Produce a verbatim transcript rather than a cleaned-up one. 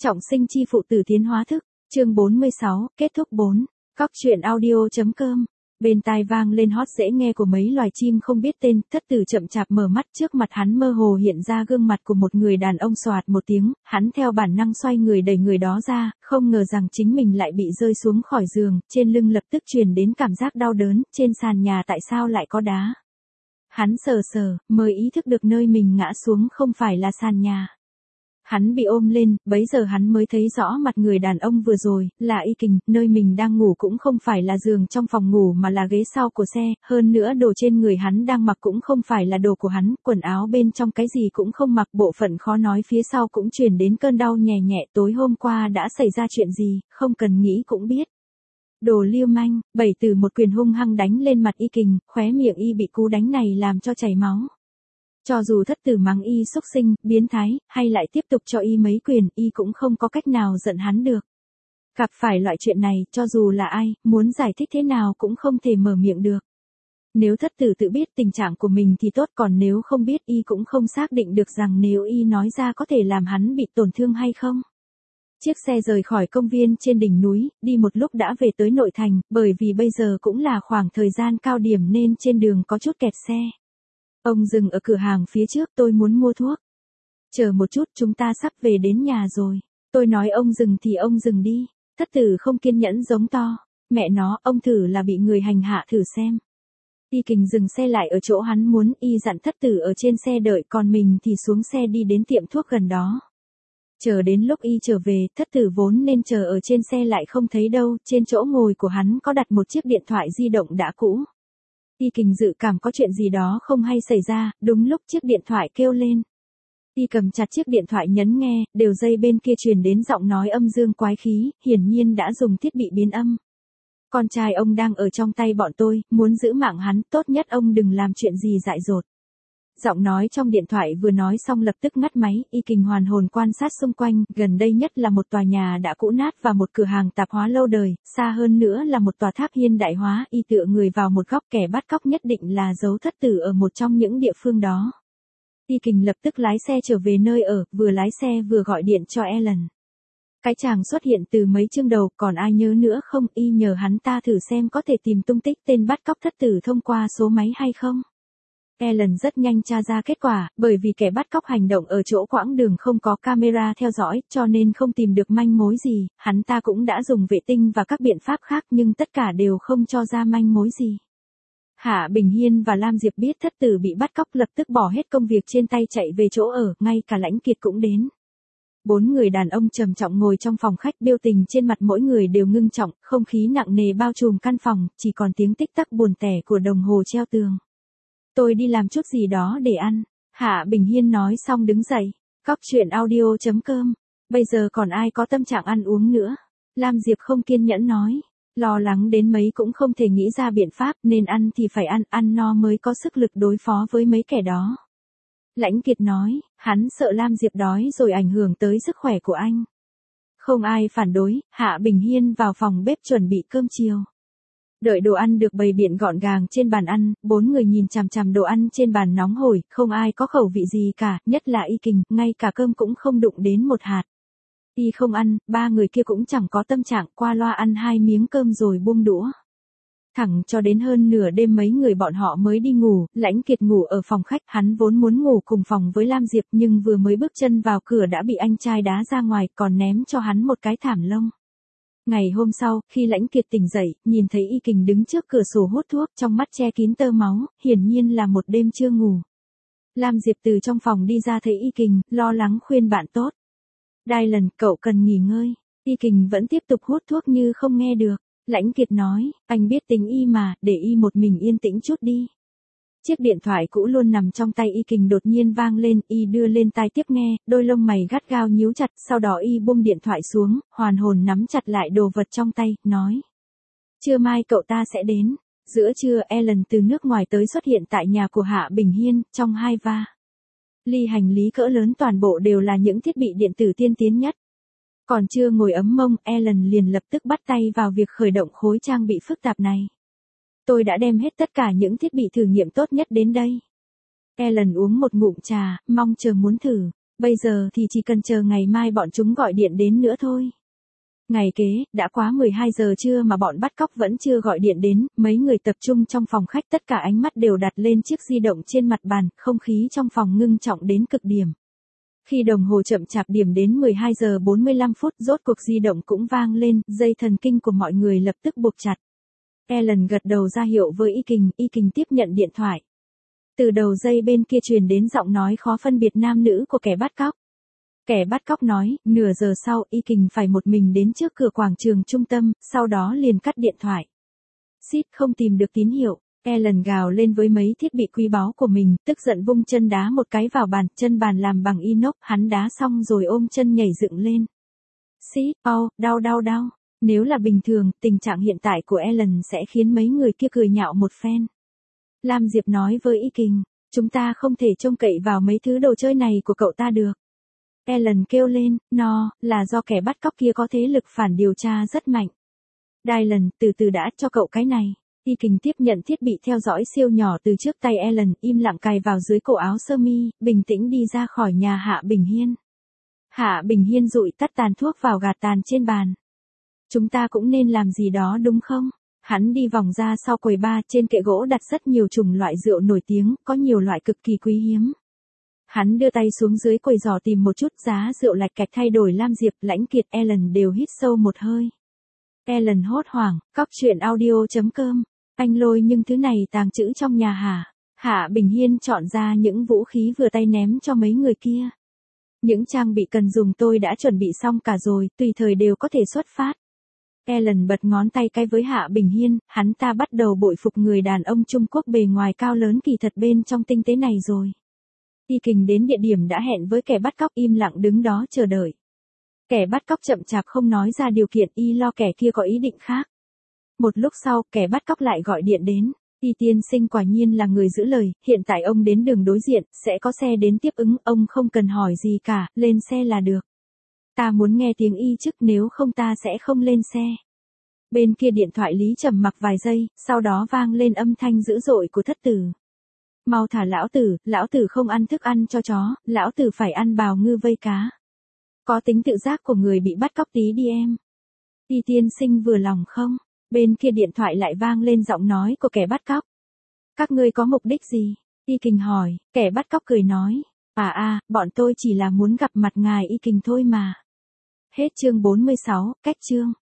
Trọng sinh chi phụ tử tiến hóa thức, chương bốn mươi sáu, kết thúc bốn. Cóc truyện audio.com. Bên tai vang lên hót dễ nghe của mấy loài chim không biết tên, thất tử chậm chạp mở mắt, trước mặt hắn mơ hồ hiện ra gương mặt của một người đàn ông. Xoạt một tiếng, hắn theo bản năng xoay người đẩy người đó ra, không ngờ rằng chính mình lại bị rơi xuống khỏi giường, trên lưng lập tức truyền đến cảm giác đau đớn, trên sàn nhà tại sao lại có đá. Hắn sờ sờ, mới ý thức được nơi mình ngã xuống không phải là sàn nhà. Hắn bị ôm lên, bấy giờ hắn mới thấy rõ mặt người đàn ông vừa rồi, là Y Kình, nơi mình đang ngủ cũng không phải là giường trong phòng ngủ mà là ghế sau của xe, hơn nữa đồ trên người hắn đang mặc cũng không phải là đồ của hắn, quần áo bên trong cái gì cũng không mặc, bộ phận khó nói phía sau cũng truyền đến cơn đau nhè nhẹ. Tối hôm qua đã xảy ra chuyện gì, không cần nghĩ cũng biết. Đồ lưu manh, bảy từ một quyền hung hăng đánh lên mặt Y Kình, khóe miệng Y bị cú đánh này làm cho chảy máu. Cho dù thất tử mắng Y xúc sinh, biến thái, hay lại tiếp tục cho Y mấy quyền, Y cũng không có cách nào giận hắn được. Gặp phải loại chuyện này, cho dù là ai, muốn giải thích thế nào cũng không thể mở miệng được. Nếu thất tử tự biết tình trạng của mình thì tốt, còn nếu không biết Y cũng không xác định được rằng nếu Y nói ra có thể làm hắn bị tổn thương hay không. Chiếc xe rời khỏi công viên trên đỉnh núi, đi một lúc đã về tới nội thành, bởi vì bây giờ cũng là khoảng thời gian cao điểm nên trên đường có chút kẹt xe. Ông dừng ở cửa hàng phía trước, tôi muốn mua thuốc. Chờ một chút, chúng ta sắp về đến nhà rồi. Tôi nói ông dừng thì ông dừng đi. Thất tử không kiên nhẫn giống to. Mẹ nó, ông thử là bị người hành hạ thử xem. Y Kình dừng xe lại ở chỗ hắn muốn, Y dặn thất tử ở trên xe đợi, còn mình thì xuống xe đi đến tiệm thuốc gần đó. Chờ đến lúc Y trở về, thất tử vốn nên chờ ở trên xe lại không thấy đâu, trên chỗ ngồi của hắn có đặt một chiếc điện thoại di động đã cũ. Y Kình dự cảm có chuyện gì đó không hay xảy ra, đúng lúc chiếc điện thoại kêu lên. Y cầm chặt chiếc điện thoại nhấn nghe, đều dây bên kia truyền đến giọng nói âm dương quái khí, hiển nhiên đã dùng thiết bị biến âm. Con trai ông đang ở trong tay bọn tôi, muốn giữ mạng hắn, tốt nhất ông đừng làm chuyện gì dại dột. Giọng nói trong điện thoại vừa nói xong lập tức ngắt máy. Y Kình hoàn hồn quan sát xung quanh, gần đây nhất là một tòa nhà đã cũ nát và một cửa hàng tạp hóa lâu đời, xa hơn nữa là một tòa tháp hiện đại hóa. Y tựa người vào một góc, kẻ bắt cóc nhất định là giấu thất tử ở một trong những địa phương đó. Y Kình lập tức lái xe trở về nơi ở, vừa lái xe vừa gọi điện cho Ellen. Cái chàng xuất hiện từ mấy chương đầu, còn ai nhớ nữa không? Y nhờ hắn ta thử xem có thể tìm tung tích tên bắt cóc thất tử thông qua số máy hay không. Ellen rất nhanh tra ra kết quả, bởi vì kẻ bắt cóc hành động ở chỗ quãng đường không có camera theo dõi, cho nên không tìm được manh mối gì. Hắn ta cũng đã dùng vệ tinh và các biện pháp khác nhưng tất cả đều không cho ra manh mối gì. Hạ Bình Hiên và Lam Diệp biết thất tử bị bắt cóc lập tức bỏ hết công việc trên tay chạy về chỗ ở, ngay cả Lãnh Kiệt cũng đến. Bốn người đàn ông trầm trọng ngồi trong phòng khách, biểu tình trên mặt mỗi người đều ngưng trọng, không khí nặng nề bao trùm căn phòng, chỉ còn tiếng tích tắc buồn tẻ của đồng hồ treo tường. Tôi đi làm chút gì đó để ăn. Hạ Bình Hiên nói xong đứng dậy. Cóc truyện audio.com. Bây giờ còn ai có tâm trạng ăn uống nữa? Lam Diệp không kiên nhẫn nói. Lo lắng đến mấy cũng không thể nghĩ ra biện pháp, nên ăn thì phải ăn, ăn no mới có sức lực đối phó với mấy kẻ đó. Lãnh Kiệt nói, hắn sợ Lam Diệp đói rồi ảnh hưởng tới sức khỏe của anh. Không ai phản đối, Hạ Bình Hiên vào phòng bếp chuẩn bị cơm chiều. Đợi đồ ăn được bày biện gọn gàng trên bàn ăn, bốn người nhìn chằm chằm đồ ăn trên bàn nóng hổi, không ai có khẩu vị gì cả, nhất là Y Kình, ngay cả cơm cũng không đụng đến một hạt. Y không ăn, ba người kia cũng chẳng có tâm trạng, qua loa ăn hai miếng cơm rồi buông đũa. Thẳng cho đến hơn nửa đêm mấy người bọn họ mới đi ngủ. Lãnh Kiệt ngủ ở phòng khách, hắn vốn muốn ngủ cùng phòng với Lam Diệp nhưng vừa mới bước chân vào cửa đã bị anh trai đá ra ngoài, còn ném cho hắn một cái thảm lông. Ngày hôm sau, khi Lãnh Kiệt tỉnh dậy, nhìn thấy Y Kình đứng trước cửa sổ hút thuốc, trong mắt che kín tơ máu, hiển nhiên là một đêm chưa ngủ. Lam Diệp từ trong phòng đi ra thấy Y Kình, lo lắng khuyên bạn tốt. Dylan, cậu cần nghỉ ngơi. Y Kình vẫn tiếp tục hút thuốc như không nghe được. Lãnh Kiệt nói, anh biết tính Y mà, để Y một mình yên tĩnh chút đi. Chiếc điện thoại cũ luôn nằm trong tay Y Kình đột nhiên vang lên, Y đưa lên tai tiếp nghe, đôi lông mày gắt gao nhíu chặt, sau đó Y buông điện thoại xuống, hoàn hồn nắm chặt lại đồ vật trong tay, nói. Trưa mai cậu ta sẽ đến. Giữa trưa, Ellen từ nước ngoài tới xuất hiện tại nhà của Hạ Bình Hiên, trong hai va. Ly hành lý cỡ lớn toàn bộ đều là những thiết bị điện tử tiên tiến nhất. Còn chưa ngồi ấm mông, Ellen liền lập tức bắt tay vào việc khởi động khối trang bị phức tạp này. Tôi đã đem hết tất cả những thiết bị thử nghiệm tốt nhất đến đây. Ellen uống một ngụm trà, mong chờ muốn thử. Bây giờ thì chỉ cần chờ ngày mai bọn chúng gọi điện đến nữa thôi. Ngày kế, đã quá mười hai giờ trưa mà bọn bắt cóc vẫn chưa gọi điện đến, mấy người tập trung trong phòng khách, tất cả ánh mắt đều đặt lên chiếc di động trên mặt bàn, không khí trong phòng ngưng trọng đến cực điểm. Khi đồng hồ chậm chạp điểm đến mười hai giờ bốn mươi lăm phút, rốt cuộc di động cũng vang lên, dây thần kinh của mọi người lập tức buộc chặt. Ellen gật đầu ra hiệu với Y Kình, Y Kình tiếp nhận điện thoại. Từ đầu dây bên kia truyền đến giọng nói khó phân biệt nam nữ của kẻ bắt cóc. Kẻ bắt cóc nói, nửa giờ sau, Y Kình phải một mình đến trước cửa quảng trường trung tâm, sau đó liền cắt điện thoại. Xít không tìm được tín hiệu, Ellen gào lên với mấy thiết bị quý báu của mình, tức giận vung chân đá một cái vào bàn, chân bàn làm bằng inox, hắn đá xong rồi ôm chân nhảy dựng lên. Xít, au, đau đau đau. Nếu là bình thường, tình trạng hiện tại của Ellen sẽ khiến mấy người kia cười nhạo một phen. Lam Diệp nói với Y Kình, chúng ta không thể trông cậy vào mấy thứ đồ chơi này của cậu ta được. Ellen kêu lên, no, là do kẻ bắt cóc kia có thế lực phản điều tra rất mạnh. Dylan, từ từ đã, cho cậu cái này. Y Kình tiếp nhận thiết bị theo dõi siêu nhỏ từ trước tay Ellen, im lặng cài vào dưới cổ áo sơ mi, bình tĩnh đi ra khỏi nhà Hạ Bình Hiên. Hạ Bình Hiên dụi tắt tàn thuốc vào gạt tàn trên bàn. Chúng ta cũng nên làm gì đó đúng không? Hắn đi vòng ra sau quầy bar, trên kệ gỗ đặt rất nhiều chủng loại rượu nổi tiếng, có nhiều loại cực kỳ quý hiếm. Hắn đưa tay xuống dưới quầy giỏ tìm một chút giá rượu lạch cạch thay đổi. Lam Diệp, Lãnh Kiệt, Ellen đều hít sâu một hơi. Ellen hốt hoảng, cóc truyện audio chấm com. Anh Lôi, nhưng thứ này tàng trữ trong nhà hả? Hạ Bình Hiên chọn ra những vũ khí vừa tay ném cho mấy người kia. Những trang bị cần dùng tôi đã chuẩn bị xong cả rồi, tùy thời đều có thể xuất phát. Ellen bật ngón tay cái với Hạ Bình Hiên, hắn ta bắt đầu bội phục người đàn ông Trung Quốc bề ngoài cao lớn kỳ thật bên trong tinh tế này rồi. Y Kình đến địa điểm đã hẹn với kẻ bắt cóc, im lặng đứng đó chờ đợi. Kẻ bắt cóc chậm chạp không nói ra điều kiện, y lo kẻ kia có ý định khác. Một lúc sau, kẻ bắt cóc lại gọi điện đến. Y tiên sinh quả nhiên là người giữ lời, hiện tại ông đến đường đối diện, sẽ có xe đến tiếp ứng, ông không cần hỏi gì cả, lên xe là được. Ta muốn nghe tiếng y chức, nếu không ta sẽ không lên xe. Bên kia điện thoại Lý trầm mặc vài giây, sau đó vang lên âm thanh dữ dội của thất tử. Mau thả lão tử, lão tử không ăn thức ăn cho chó, lão tử phải ăn bào ngư vây cá. Có tính tự giác của người bị bắt cóc tí đi em. Y tiên sinh vừa lòng không? Bên kia điện thoại lại vang lên giọng nói của kẻ bắt cóc. Các ngươi có mục đích gì? Y Kình hỏi, kẻ bắt cóc cười nói. À à, bọn tôi chỉ là muốn gặp mặt ngài Y Kình thôi mà. Hết chương bốn mươi sáu, cách chương.